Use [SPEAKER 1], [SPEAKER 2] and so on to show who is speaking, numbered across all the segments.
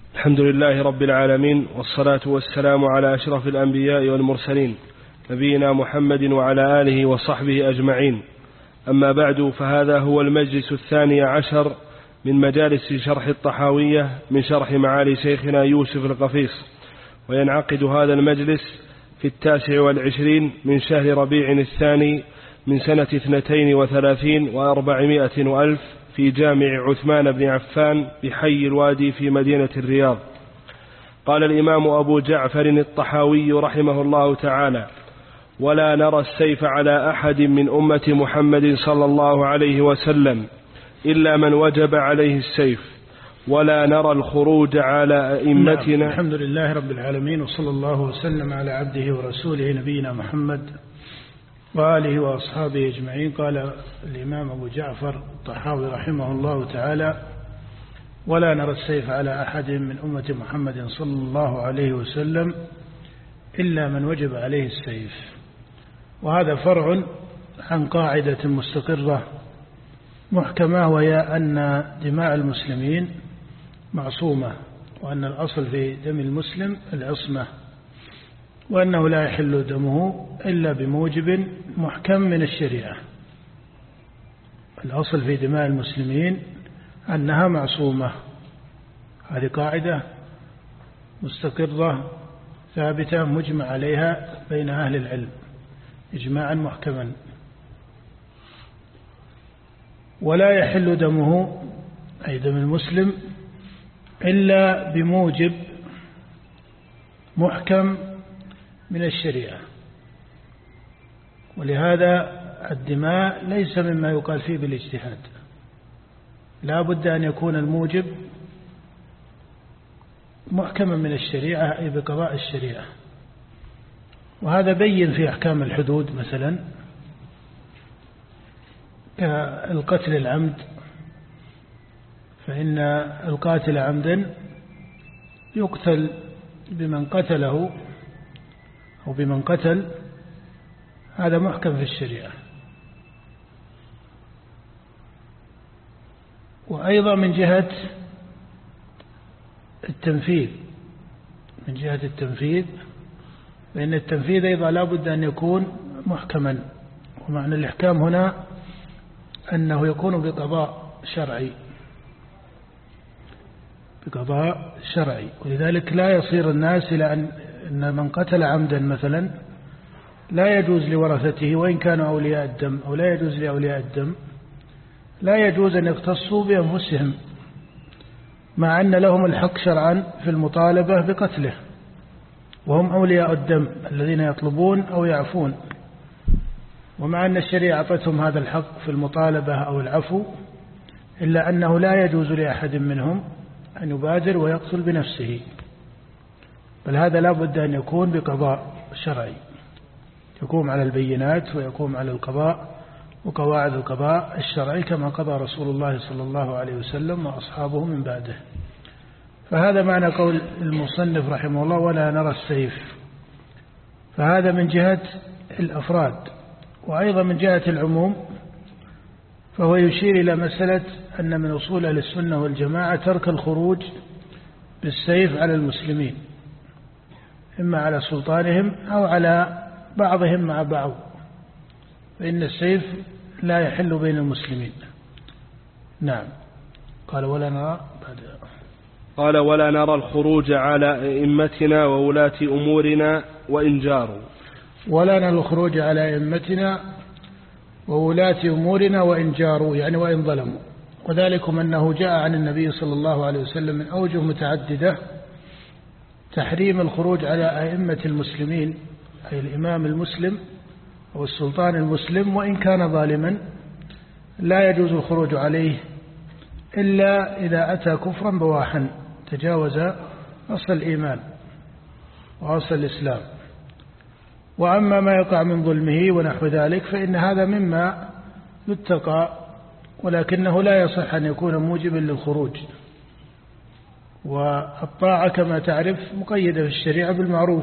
[SPEAKER 1] الحمد لله رب العالمين، والصلاة والسلام على أشرف الأنبياء والمرسلين نبينا محمد وعلى آله وصحبه أجمعين. أما بعد، فهذا هو المجلس 12 من مجالس شرح الطحاوية من شرح معالي شيخنا يوسف القفيص، وينعقد هذا المجلس في 29 من شهر ربيع الثاني من سنة 32 و400 وألف في جامع عثمان بن عفان بحي الوادي في مدينة الرياض. قال الإمام أبو جعفر الطحاوي رحمه الله تعالى: ولا نرى السيف على أحد من أمة محمد صلى الله عليه وسلم إلا من وجب عليه السيف، ولا نرى الخروج على أئمتنا.
[SPEAKER 2] الحمد لله رب العالمين، وصلى الله وسلم على عبده ورسوله نبينا محمد وآله وأصحابه أجمعين. قال الإمام أبو جعفر الطحاوي رحمه الله تعالى: ولا نرى السيف على أحد من أمة محمد صلى الله عليه وسلم إلا من وجب عليه السيف. وهذا فرع عن قاعدة مستقرة محكمة، وهي أن دماء المسلمين معصومة، وأن الأصل في دم المسلم العصمة، وأنه لا يحل دمه إلا بموجب محكم من الشريعة. الأصل في دماء المسلمين أنها معصومة، هذه قاعدة مستقرة ثابتة مجمع عليها بين أهل العلم إجماعا محكما. ولا يحل دمه أي دم المسلم إلا بموجب محكم من الشريعة. ولهذا الدماء ليس مما يقال فيه بالاجتهاد، لا بد أن يكون الموجب محكما من الشريعة أي بقضاء الشريعة. وهذا بين في أحكام الحدود، مثلا كالقتل العمد، فإن القاتل عمدا يقتل بمن قتله أو بمن قتل، هذا محكم في الشريعة. وأيضا من جهة التنفيذ، فإن التنفيذ أيضا لا بد أن يكون محكما. ومعنى الإحكام هنا أنه يكون بقضاء شرعي. ولذلك لا يصير الناس إلى أن من قتل عمدا مثلا لا يجوز لورثته وإن كانوا أولياء الدم، أو لا يجوز لأولياء الدم، لا يجوز أن يقتصوا بأنفسهم، مع أن لهم الحق شرعا في المطالبة بقتله، وهم أولياء الدم الذين يطلبون أو يعفون، ومع أن الشريعة أعطتهم هذا الحق في المطالبة أو العفو، إلا أنه لا يجوز لأحد منهم أن يبادر ويقتل بنفسه، بل هذا لا بد أن يكون بقضاء شرعي، يقوم على البينات ويقوم على القضاء وقواعد القضاء الشرعي كما قضى رسول الله صلى الله عليه وسلم وأصحابه من بعده. فهذا معنى قول المصنف رحمه الله: ولا نرى السيف. فهذا من جهة الأفراد. وأيضا من جهة العموم، فهو يشير إلى مسألة أن من أصول أهل السنة والجماعة ترك الخروج بالسيف على المسلمين، إما على سلطانهم أو على بعضهم مع بعض، فإن السيف لا يحل بين المسلمين. نعم. قال: ولا نرى
[SPEAKER 1] الخروج على أئمتنا وولاة أمورنا وإن جاروا.
[SPEAKER 2] ولا نرى الخروج على أئمتنا وولاة أمورنا وإن جاروا، يعني وإن ظلموا. وذلكم أنه جاء عن النبي صلى الله عليه وسلم من أوجه متعددة تحريم الخروج على أئمة المسلمين، أي الإمام المسلم أو السلطان المسلم، وإن كان ظالما لا يجوز الخروج عليه إلا إذا أتى كفرا بواحا تجاوز أصل الإيمان وأصل الإسلام. وأما ما يقع من ظلمه ونحو ذلك فإن هذا مما يتقى، ولكنه لا يصح أن يكون موجبا للخروج. والطاعة كما تعرف مقيدة في الشريعة بالمعروف،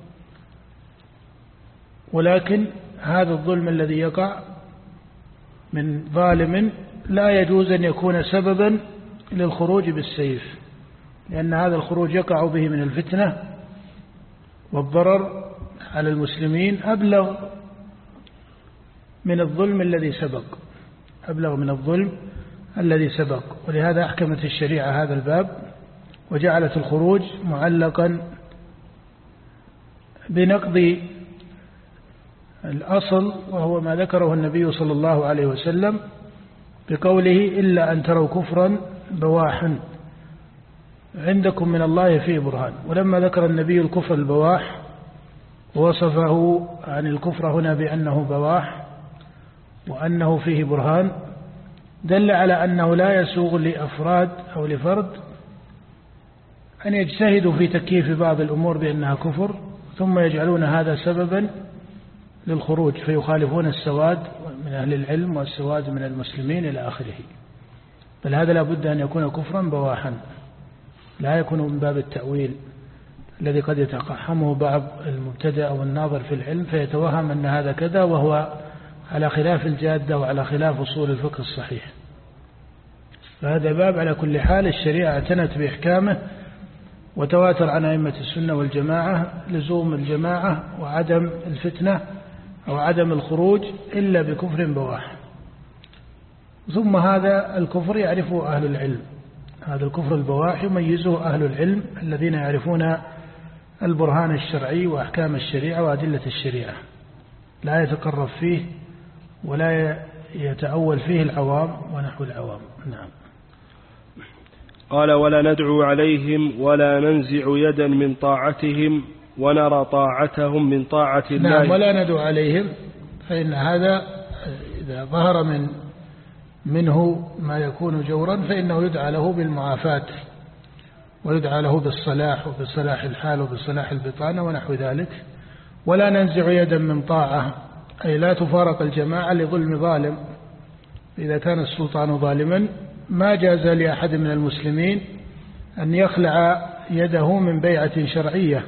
[SPEAKER 2] ولكن هذا الظلم الذي يقع من ظالم لا يجوز أن يكون سببا للخروج بالسيف، لأن هذا الخروج يقع به من الفتنة والضرر على المسلمين أبلغ من الظلم الذي سبق. ولهذا أحكمت الشريعة هذا الباب وجعلت الخروج معلقا بنقض الأصل، وهو ما ذكره النبي صلى الله عليه وسلم بقوله: إلا أن تروا كفرا بواحا عندكم من الله فيه برهان. ولما ذكر النبي الكفر البواح ووصفه عن الكفر هنا بأنه بواح وأنه فيه برهان، دل على أنه لا يسوغ لأفراد أو لفرد أن يجتهدوا في تكييف بعض الأمور بأنها كفر ثم يجعلون هذا سببا للخروج فيخالفون السواد من أهل العلم والسواد من المسلمين إلى آخره. بل هذا لا بد أن يكون كفرا بواحا، لا يكون من باب التأويل الذي قد يتقحمه بعض المبتدئ أو الناظر في العلم فيتوهم أن هذا كذا، وهو على خلاف الجادة وعلى خلاف أصول الفقه الصحيح. فهذا باب على كل حال الشريعة اعتنت بإحكامه، وتواتر عن أئمة السنة والجماعة لزوم الجماعة وعدم الفتنة أو عدم الخروج إلا بكفر بواح. ثم هذا الكفر يعرفه أهل العلم، هذا الكفر البواح يميزه أهل العلم الذين يعرفون البرهان الشرعي وأحكام الشريعة وأدلة الشريعة، لا يتقرب فيه ولا يتأول فيه العوام ونحو العوام. نعم.
[SPEAKER 1] قال: ولا ندعو عليهم ولا ننزع يدا من طاعتهم ونرى طاعتهم من طاعة الله.
[SPEAKER 2] نعم، ولا ندعو عليهم، فإن هذا إذا ظهر منه ما يكون جورا فإنه يدعى له بالمعافاة ويدعى له بالصلاح وبصلاح الحال وبصلاح البطانة ونحو ذلك. ولا ننزع يدا من طاعة، أي لا تفارق الجماعة لظلم ظالم. إذا كان السلطان ظالما ما جاز لأحد من المسلمين أن يخلع يده من بيعة شرعية،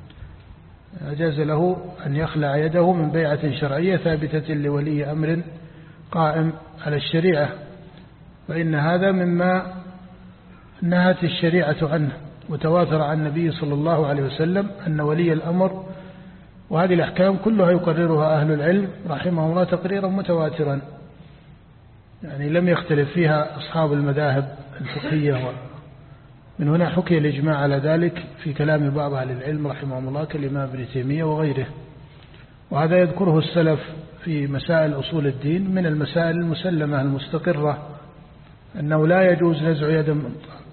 [SPEAKER 2] جاز له أن يخلع يده من بيعة شرعية ثابتة لولي أمر قائم على الشريعة، فإن هذا مما نهت الشريعة عنه، وتواتر عن النبي صلى الله عليه وسلم أن ولي الأمر، وهذه الأحكام كلها يقررها أهل العلم رحمه الله تقريرا متواترا، يعني لم يختلف فيها أصحاب المذاهب الفقهية. من هنا حكي الإجماع على ذلك في كلام بعض أهل العلم رحمهم الله كالإمام ابن تيمية وغيره. وهذا يذكره السلف في مسائل أصول الدين من المسائل المسلمة المستقرة، أنه لا يجوز نزع يد من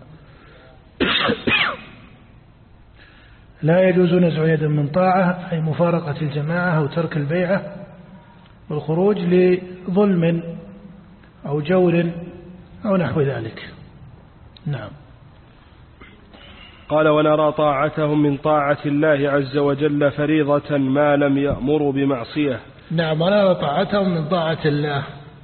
[SPEAKER 2] لا يجوز نزع يد من طاعة، أي مفارقة الجماعة أو ترك البيعة والخروج لظلم أو جور أو نحو ذلك. نعم.
[SPEAKER 1] قال: ونرى طاعتهم من طاعة الله عز وجل فريضة ما لم يأمروا بمعصية.
[SPEAKER 2] نعم، ونرى طاعتهم من طاعة الله،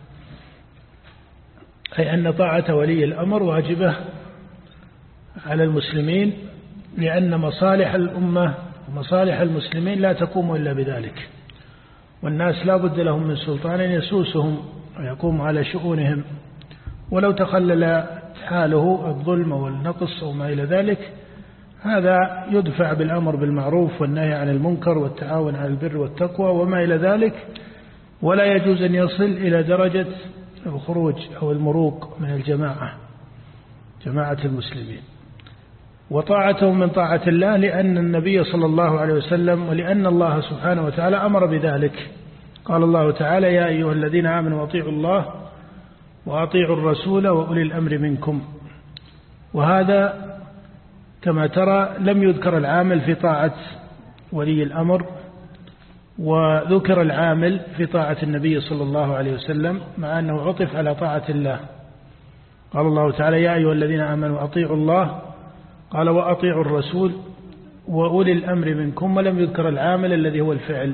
[SPEAKER 2] أي أن طاعة ولي الأمر واجبة على المسلمين، لأن مصالح الأمة ومصالح المسلمين لا تقوم إلا بذلك، والناس لا بد لهم من سلطان يسوسهم ويقوم على شؤونهم، ولو تخلل حاله الظلم والنقص أو ما إلى ذلك هذا يدفع بالأمر بالمعروف والنهي عن المنكر والتعاون على البر والتقوى وما إلى ذلك، ولا يجوز أن يصل إلى درجة الخروج أو المروق من الجماعة، جماعة المسلمين. وطاعتهم من طاعة الله لأن النبي صلى الله عليه وسلم ولأن الله سبحانه وتعالى أمر بذلك. قال الله تعالى: يا أيها الذين آمنوا أطيعوا الله وأطيعوا الرسول وأولي الأمر منكم. وهذا كما ترى لم يذكر العامل في طاعة ولي الأمر، وذكر العامل في طاعة النبي صلى الله عليه وسلم، مع أنه عطف على طاعة الله. قال الله تعالى: يا أيها الذين آمنوا أطيعوا الله، قال: وأطيعوا الرسول وأولي الأمر منكم، ولم يذكر العامل الذي هو الفعل،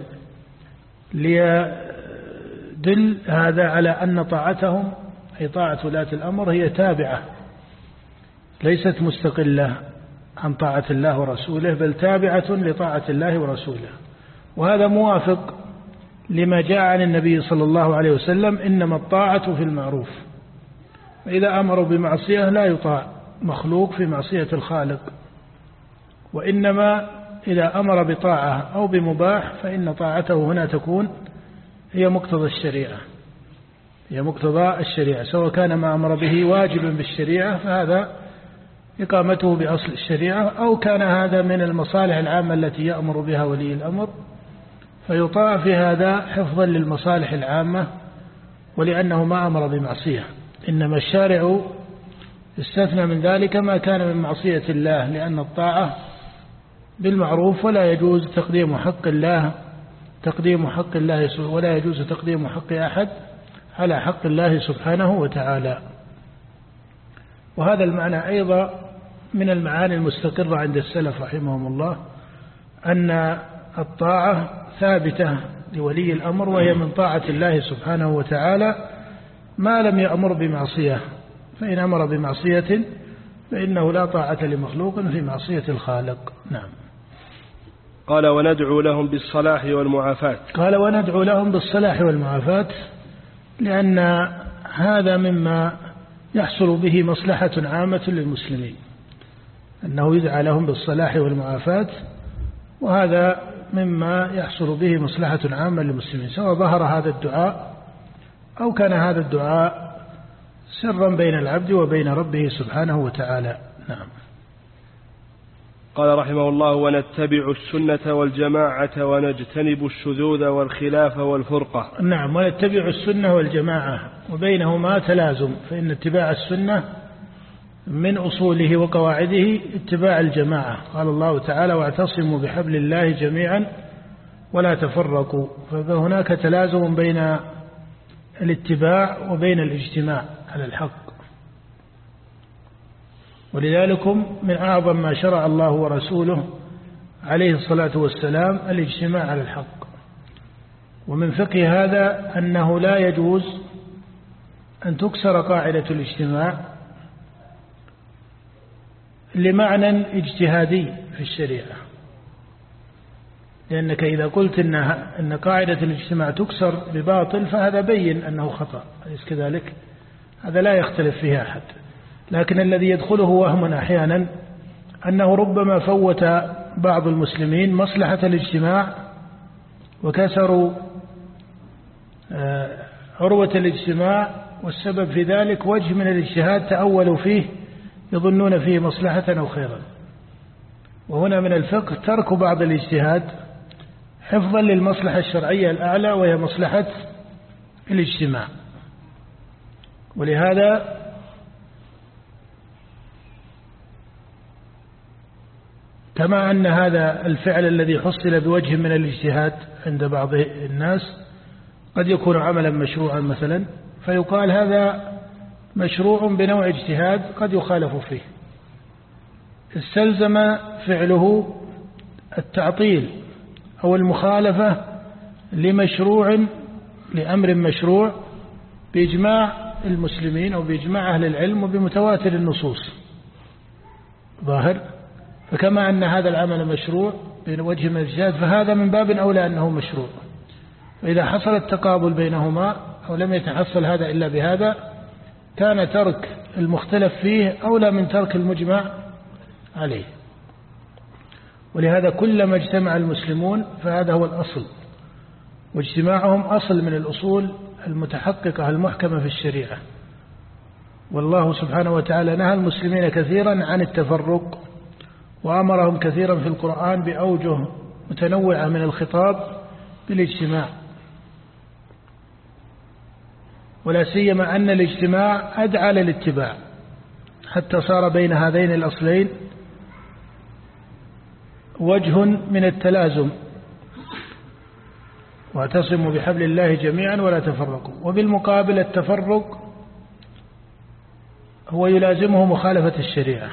[SPEAKER 2] ليدل هذا على أن طاعتهم أي طاعة ولاة الأمر هي تابعة ليست مستقلة عن طاعة الله ورسوله، بل تابعة لطاعة الله ورسوله. وهذا موافق لما جاء عن النبي صلى الله عليه وسلم: إنما الطاعة في المعروف، فإذا أمروا بمعصية لا يطاع مخلوق في معصية الخالق، وإنما إذا أمر بطاعة أو بمباح فإن طاعته هنا تكون هي مقتضى الشريعة، هي مقتضى الشريعة، سواء كان ما أمر به واجبا بالشريعة فهذا إقامته بأصل الشريعة، أو كان هذا من المصالح العامة التي يأمر بها ولي الأمر فيطاع في هذا حفظا للمصالح العامة، ولأنه ما أمر بمعصية. إنما الشارع استثنى من ذلك ما كان من معصية الله، لأن الطاعة بالمعروف ولا يجوز تقديم حق الله ولا يجوز تقديم حق أحد على حق الله سبحانه وتعالى. وهذا المعنى أيضا من المعاني المستقرة عند السلف رحمهم الله، أن الطاعة ثابتة لولي الأمر، وهي من طاعة الله سبحانه وتعالى ما لم يأمر بمعصية، فإن أمر بمعصية فإنه لا طاعة لمخلوق في معصية الخالق. نعم.
[SPEAKER 1] قال وندعو لهم بالصلاح والمعافاة.
[SPEAKER 2] قال وندعو لهم بالصلاح والمعافاة، لأن هذا مما يحصل به مصلحة عامة للمسلمين، أنه يدعى لهم بالصلاح والمعافاة، وهذا مما يحصل به مصلحة عامة للمسلمين، سواء ظهر هذا الدعاء أو كان هذا الدعاء سرا بين العبد وبين ربه سبحانه وتعالى. نعم.
[SPEAKER 1] قال رحمه الله ونتبع السنة والجماعة ونجتنب الشذوذ والخلاف والفرقة.
[SPEAKER 2] نعم، ونتبع السنة والجماعة، وبينهما تلازم، فإن اتباع السنة من أصوله وقواعده اتباع الجماعة. قال الله تعالى واعتصموا بحبل الله جميعا ولا تفرقوا، فهناك تلازم بين الاتباع وبين الاجتماع على الحق. ولذلك من أعظم ما شرع الله ورسوله عليه الصلاة والسلام الاجتماع على الحق. ومن فقه هذا أنه لا يجوز أن تكسر قاعدة الاجتماع لمعنى اجتهادي في الشريعة، لأنك إذا قلت أن قاعدة الاجتماع تكسر بباطل فهذا بين أنه خطأ، أليس كذلك؟ هذا لا يختلف فيه أحد. لكن الذي يدخله وهم أحيانا أنه ربما فوت بعض المسلمين مصلحة الاجتماع وكسروا عروة الاجتماع، والسبب في ذلك وجه من الاجتهاد تأولوا فيه يظنون فيه مصلحة أو خيرا. وهنا من الفقه ترك بعض الاجتهاد حفظا للمصلحة الشرعية الأعلى وهي مصلحة الاجتماع. ولهذا كما أن هذا الفعل الذي حصل بوجه من الاجتهاد عند بعض الناس قد يكون عملا مشروعا مثلا، فيقال هذا مشروع بنوع اجتهاد قد يخالف فيه، استلزم فعله التعطيل أو المخالفة لأمر مشروع بإجماع المسلمين أو بإجماع أهل العلم وبمتواتر النصوص ظاهر. فكما أن هذا العمل مشروع بوجه من الاجتهاد فهذا من باب أولى أنه مشروع. فإذا حصل التقابل بينهما أو لم يتحصل هذا إلا بهذا كان ترك المختلف فيه أولى من ترك المجمع عليه. ولهذا كلما اجتمع المسلمون فهذا هو الأصل، واجتماعهم أصل من الأصول المتحققة المحكمة في الشريعة. والله سبحانه وتعالى نهى المسلمين كثيرا عن التفرق، وأمرهم كثيرا في القرآن بأوجه متنوعة من الخطاب بالاجتماع، ولا سيما أن الاجتماع أدعى للاتباع، حتى صار بين هذين الأصلين وجه من التلازم، واعتصموا بحبل الله جميعا ولا تفرقوا. وبالمقابل التفرق هو يلازمه مخالفة الشريعة،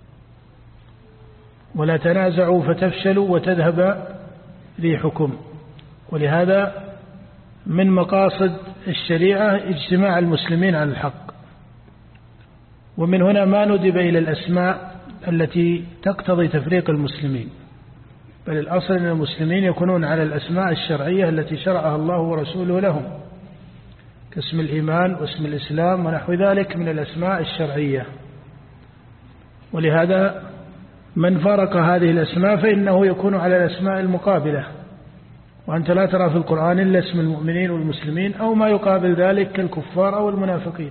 [SPEAKER 2] ولا تنازعوا فتفشلوا وتذهب ريحكم. ولهذا من مقاصد الشريعة اجتماع المسلمين على الحق. ومن هنا ما ندب إلى الأسماء التي تقتضي تفريق المسلمين، بل الأصل أن المسلمين يكونون على الأسماء الشرعية التي شرعها الله ورسوله لهم، كاسم الإيمان واسم الإسلام ونحو ذلك من الأسماء الشرعية. ولهذا من فارق هذه الأسماء فإنه يكون على الأسماء المقابلة، وأنت لا ترى في القرآن إلا اسم المؤمنين والمسلمين أو ما يقابل ذلك كالكفار أو المنافقين.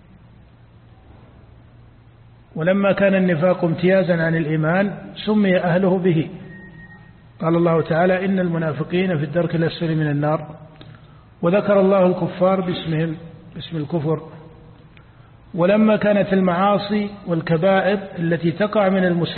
[SPEAKER 2] ولما كان النفاق امتيازا عن الإيمان سمي أهله به. قال الله تعالى: إن المنافقين في الدرك الأسفل من النار، وذكر الله الكفار باسمهم، باسم الكفر. ولما كانت المعاصي والكبائر التي تقع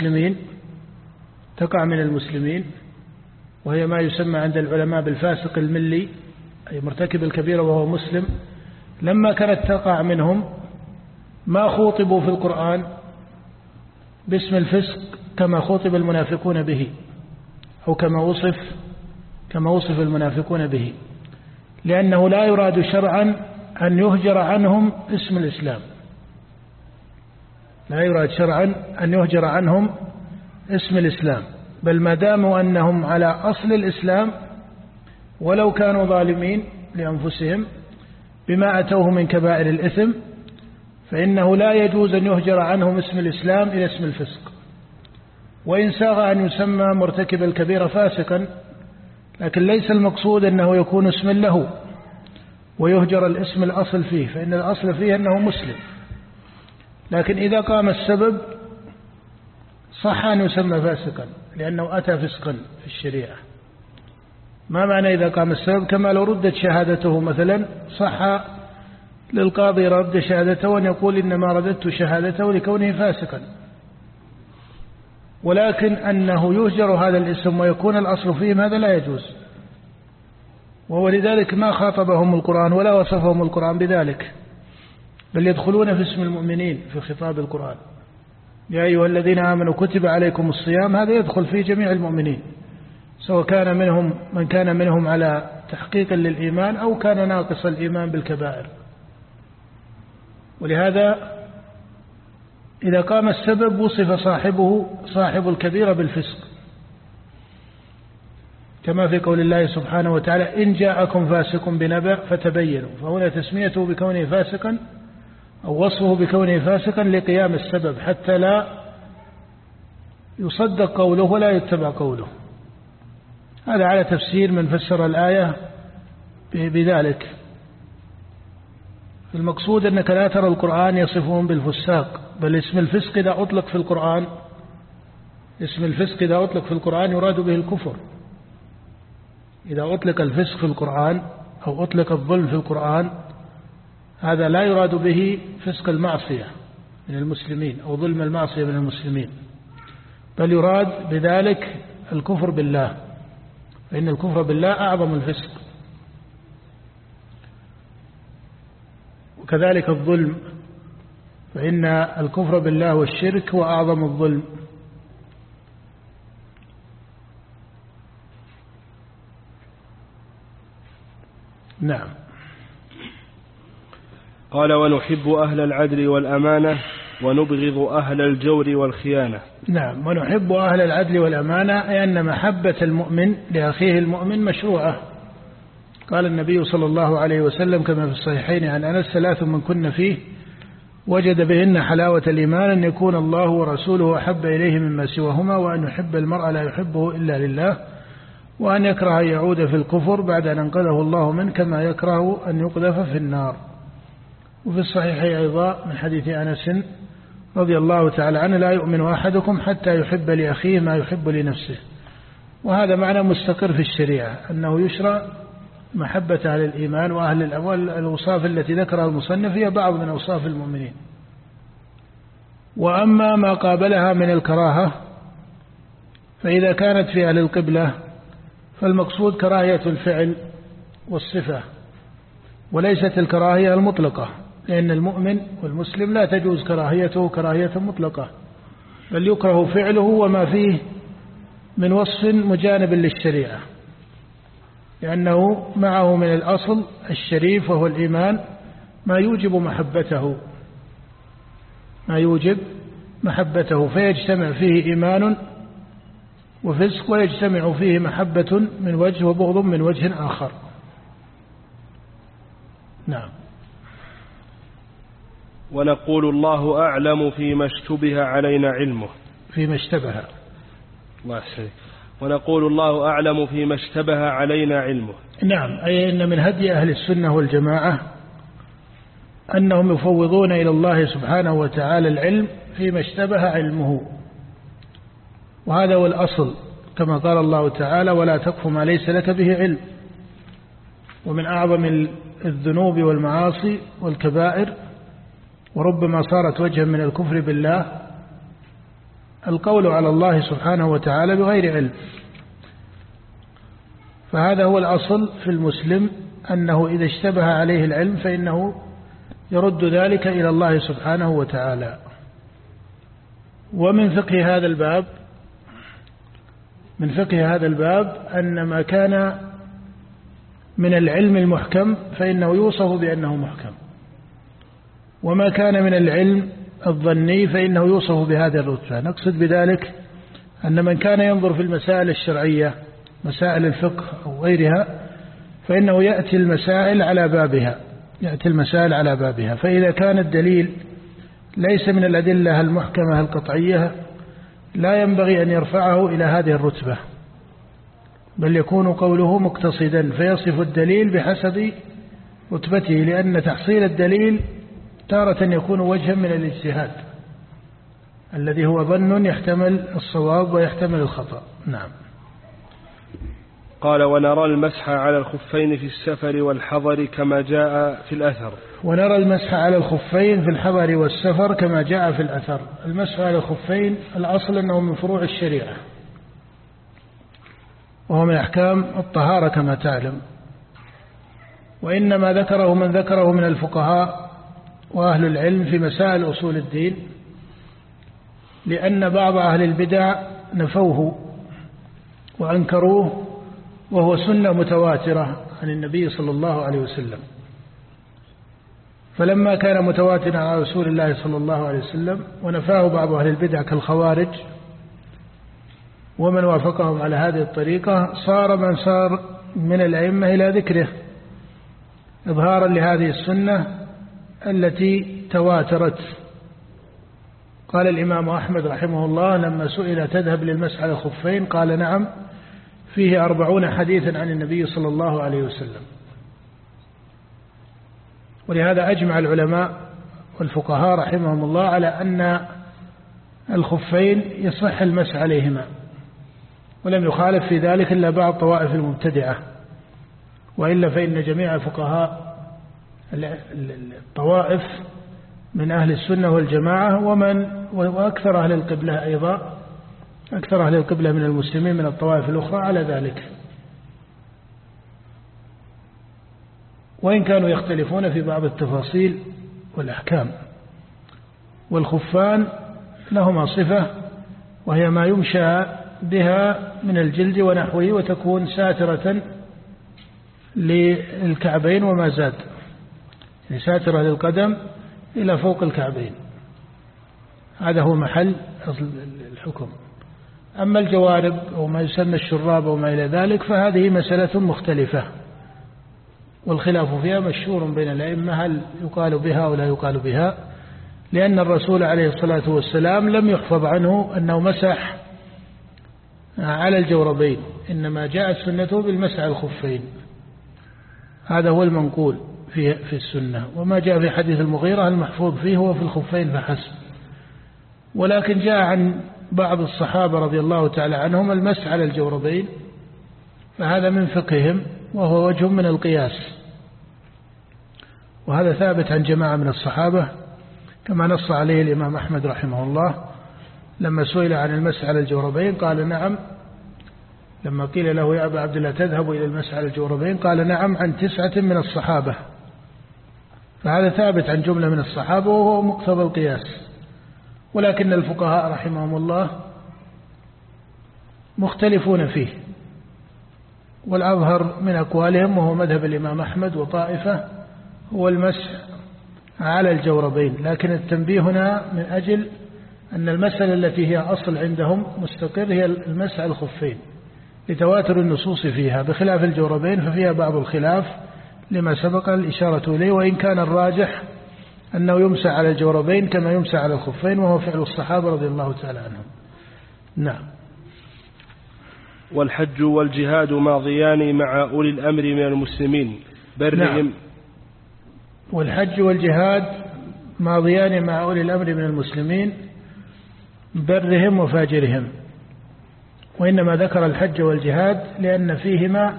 [SPEAKER 2] من المسلمين وهي ما يسمى عند العلماء بالفاسق الملي، أي مرتكب الكبيرة وهو مسلم، لما كانت تقع منهم ما خوطبوا في القرآن باسم الفسق كما خوطب المنافقون به، أو كما وصف المنافقون به، لأنه لا يراد شرعا أن يهجر عنهم اسم الإسلام، لا يراد شرعا أن يهجر عنهم اسم الإسلام، بل ما داموا أنهم على أصل الإسلام ولو كانوا ظالمين لأنفسهم بما أتوه من كبائر الإثم، فإنه لا يجوز أن يهجر عنهم اسم الإسلام إلى اسم الفسق. وإن ساغ أن يسمى مرتكب الكبيرة فاسقا، لكن ليس المقصود أنه يكون اسما له ويهجر الاسم الأصل فيه، فإن الأصل فيه أنه مسلم. لكن إذا قام السبب صح أن يسمى فاسقا لأنه أتى فسقا في الشريعة. ما معنى إذا قام السبب؟ كما لو ردت شهادته مثلا، صح للقاضي رد شهادته وأن يقول إنما رددت شهادته لكونه فاسقا، ولكن أنه يهجر هذا الاسم ويكون الأصل فيهم هذا لا يجوز. وهو لذلك ما خاطبهم القرآن ولا وصفهم القرآن بذلك، بل يدخلون في اسم المؤمنين في خطاب القرآن: يا أيها الذين آمنوا كتب عليكم الصيام، هذا يدخل في جميع المؤمنين، سواء كان منهم من كان منهم على تحقيق للإيمان أو كان ناقص الإيمان بالكبائر. ولهذا إذا قام السبب وصف صاحب الكبيرة بالفسق، كما في قول الله سبحانه وتعالى: إن جاءكم فاسق بنبأ فتبينوا. فهنا تسميته بكونه فاسقا أو وصفه بكونه فاسقا لقيام السبب، حتى لا يصدق قوله ولا يتبع قوله. هذا على تفسير من فسر الآية بذلك. المقصود أنك لا ترى القرآن يصفهم بالفساق، بل اسم الفسق إذا أطلق في القرآن يراد به الكفر. إذا أطلق الفسق في القرآن أو أطلق الظلم في القرآن، هذا لا يراد به فسق المعصية من المسلمين أو ظلم المعصية من المسلمين، بل يراد بذلك الكفر بالله، فإن الكفر بالله أعظم الفسق. وكذلك الظلم، فإن الكفر بالله والشرك هو أعظم الظلم. نعم.
[SPEAKER 1] قال: ونحب أهل العدل والأمانة ونبغض أهل الجور والخيانة.
[SPEAKER 2] نعم، ونحب أهل العدل والأمانة، أي أن محبة المؤمن لأخيه المؤمن مشروعة. قال النبي صلى الله عليه وسلم كما في الصحيحين عن أنس: 3 من كن فيه وجد بهن حلاوة الإيمان، أن يكون الله ورسوله أحب إليه مما سواهما، وأن يحب المرء لا يحبه إلا لله، وأن يكره أن يعود في الكفر بعد أن أنقذه الله منه، كما يكره أن يقذف في النار. وفي الصحيح أيضا من حديث أنس رضي الله تعالى عنه: لا يؤمن أحدكم حتى يحب لأخيه ما يحب لنفسه. وهذا معنى مستقر في الشريعة، أنه يشرع محبة أهل الإيمان وأهل الأول. الأوصاف التي ذكرها المصنف هي بعض من أوصاف المؤمنين. وأما ما قابلها من الكراهة، فإذا كانت في أهل القبلة فالمقصود كراهية الفعل والصفة، وليست الكراهية المطلقة، لأن المؤمن والمسلم لا تجوز كراهيته كراهية مطلقة، بل يكره فعله وما فيه من وصف مجانب للشريعة، لأنه معه من الأصل الشريف وهو الإيمان ما يوجب محبته، فيجتمع فيه إيمان وفسق، ويجتمع فيه محبة من وجه وبغض من وجه آخر. نعم.
[SPEAKER 1] ونقول الله أعلم فيما اشتبه علينا علمه.
[SPEAKER 2] فيما اشتبه.
[SPEAKER 1] الله يسلمك. ونقول الله أعلم فيما اشتبه علينا علمه.
[SPEAKER 2] نعم، أي أن من هدي أهل السنة والجماعة أنهم يفوضون إلى الله سبحانه وتعالى العلم فيما اشتبه علمه، وهذا هو الأصل، كما قال الله تعالى: ولا تقف ما ليس لك به علم. ومن أعظم الذنوب والمعاصي والكبائر، وربما صارت وجها من الكفر بالله، القول على الله سبحانه وتعالى بغير علم. فهذا هو الأصل في المسلم، أنه إذا اشتبه عليه العلم فإنه يرد ذلك إلى الله سبحانه وتعالى. ومن فقه هذا الباب أن ما كان من العلم المحكم فإنه يوصف بأنه محكم، وما كان من العلم الظني فإنه يوصف بهذه الرتبة. نقصد بذلك أن من كان ينظر في المسائل الشرعية، مسائل الفقه أو غيرها، فإنه يأتي المسائل على بابها. فإذا كان الدليل ليس من الأدلة المحكمة القطعية لا ينبغي أن يرفعه إلى هذه الرتبة، بل يكون قوله مقتصدا فيصف الدليل بحسب رتبته، لأن تحصيل الدليل تارة يكون وجها من الاجتهاد الذي هو ظن يحتمل الصواب ويحتمل الخطأ. نعم.
[SPEAKER 1] قال: ونرى المسح على الخفين في السفر والحضر كما جاء في الأثر.
[SPEAKER 2] ونرى المسح على الخفين في الحضر والسفر كما جاء في الأثر. المسح على الخفين الأصل أنه من فروع الشريعة، وهو من أحكام الطهارة كما تعلم، وإنما ذكره من ذكره من الفقهاء وأهل العلم في مسائل أصول الدين، لأن بعض أهل البدع نفوه وأنكروه، وهو سنة متواترة عن النبي صلى الله عليه وسلم. فلما كان متواترا على رسول الله صلى الله عليه وسلم ونفاه بعض أهل البدع كالخوارج ومن وافقهم على هذه الطريقة، صار من صار من الأئمة إلى ذكره إظهارا لهذه السنة التي تواترت. قال الإمام أحمد رحمه الله لما سئل: تذهب للمسح على الخفين؟ قال: نعم، فيه 40 حديثا عن النبي صلى الله عليه وسلم. ولهذا أجمع العلماء والفقهاء رحمهم الله على أن الخفين يصح المسح عليهما، ولم يخالف في ذلك إلا بعض طوائف المبتدعة، وإلا فإن جميع فقهاء الطوائف من أهل السنة والجماعة وأكثر أهل القبلة أيضا، أكثر أهل القبلة من المسلمين من الطوائف الأخرى على ذلك، وإن كانوا يختلفون في بعض التفاصيل والأحكام. والخفان لهما صفة، وهي ما يمشى بها من الجلد ونحوه، وتكون ساترة للكعبين وما زاد، يعني ساترة للقدم إلى فوق الكعبين. هذا هو محل الحكم. أما الجوارب أو ما يسمى الشراب أو ما إلى ذلك فهذه مسألة مختلفة، والخلاف فيها مشهور بين الأئمة، هل يقال بها أو لا يقال بها، لأن الرسول عليه الصلاة والسلام لم يحفظ عنه أنه مسح على الجوربين، إنما جاءت سنته بالمسح على الخفين. هذا هو المنقول في السنة، وما جاء في حديث المغيرة المحفوظ فيه هو في الخفين فحسب. ولكن جاء عن بعض الصحابة رضي الله تعالى عنهم المسح على الجوربين، فهذا من فقههم وهو وجه من القياس، وهذا ثابت عن جماعة من الصحابة كما نص عليه الإمام أحمد رحمه الله لما سئل عن المسح على الجوربين قال: نعم. لما قيل له: يا أبا عبد الله تذهب إلى المسح على الجوربين؟ قال: نعم، عن 9 من الصحابة. فهذا ثابت عن جملة من الصحابة وهو مقتضى القياس. ولكن الفقهاء رحمهم الله مختلفون فيه، والأظهر من أقوالهم وهو مذهب الإمام أحمد وطائفة هو المسح على الجوربين. لكن التنبيه هنا من أجل أن المسألة التي هي أصل عندهم مستقر هي المسح على الخفين لتواتر النصوص فيها، بخلاف الجوربين ففيها بعض الخلاف لما سبق الإشارة إليه، وإن كان الراجح أنه يمسح على الجوربين كما يمسح على الخفين، وهو فعل الصحابة رضي الله تعالى عنهم. نعم.
[SPEAKER 1] والحج والجهاد ماضيان مع أولي الأمر من المسلمين برهم.
[SPEAKER 2] نعم. والحج والجهاد ماضيان مع أولي الأمر من المسلمين برهم وفاجرهم، وإنما ذكر الحج والجهاد لأن فيهما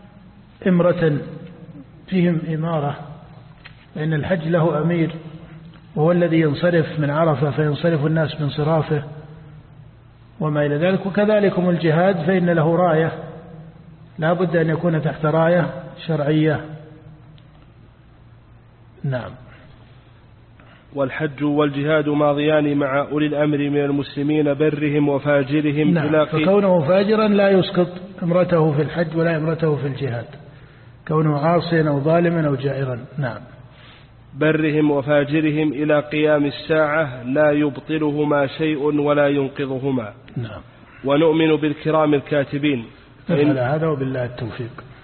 [SPEAKER 2] فيهم إمارة، لأن الحج له أمير وهو الذي ينصرف من عرفة فينصرف الناس من صرافه وما إلى ذلك، وكذلكم الجهاد فإن له راية لا بد أن يكون تحت راية شرعية. نعم.
[SPEAKER 1] والحج والجهاد ماضيان مع أولي الأمر من المسلمين برهم وفاجرهم.
[SPEAKER 2] نعم. فكونه فاجرا لا يسقط امرته في الحج ولا امرته في الجهاد، كونه عاصيا أو ظالما أو جائرا. نعم.
[SPEAKER 1] برهم وفاجرهم إلى قيام الساعة لا يبطلهما شيء ولا ينقضهما.
[SPEAKER 2] نعم.
[SPEAKER 1] ونؤمن بالكرام الكاتبين.
[SPEAKER 2] هذا وبالله التوفيق.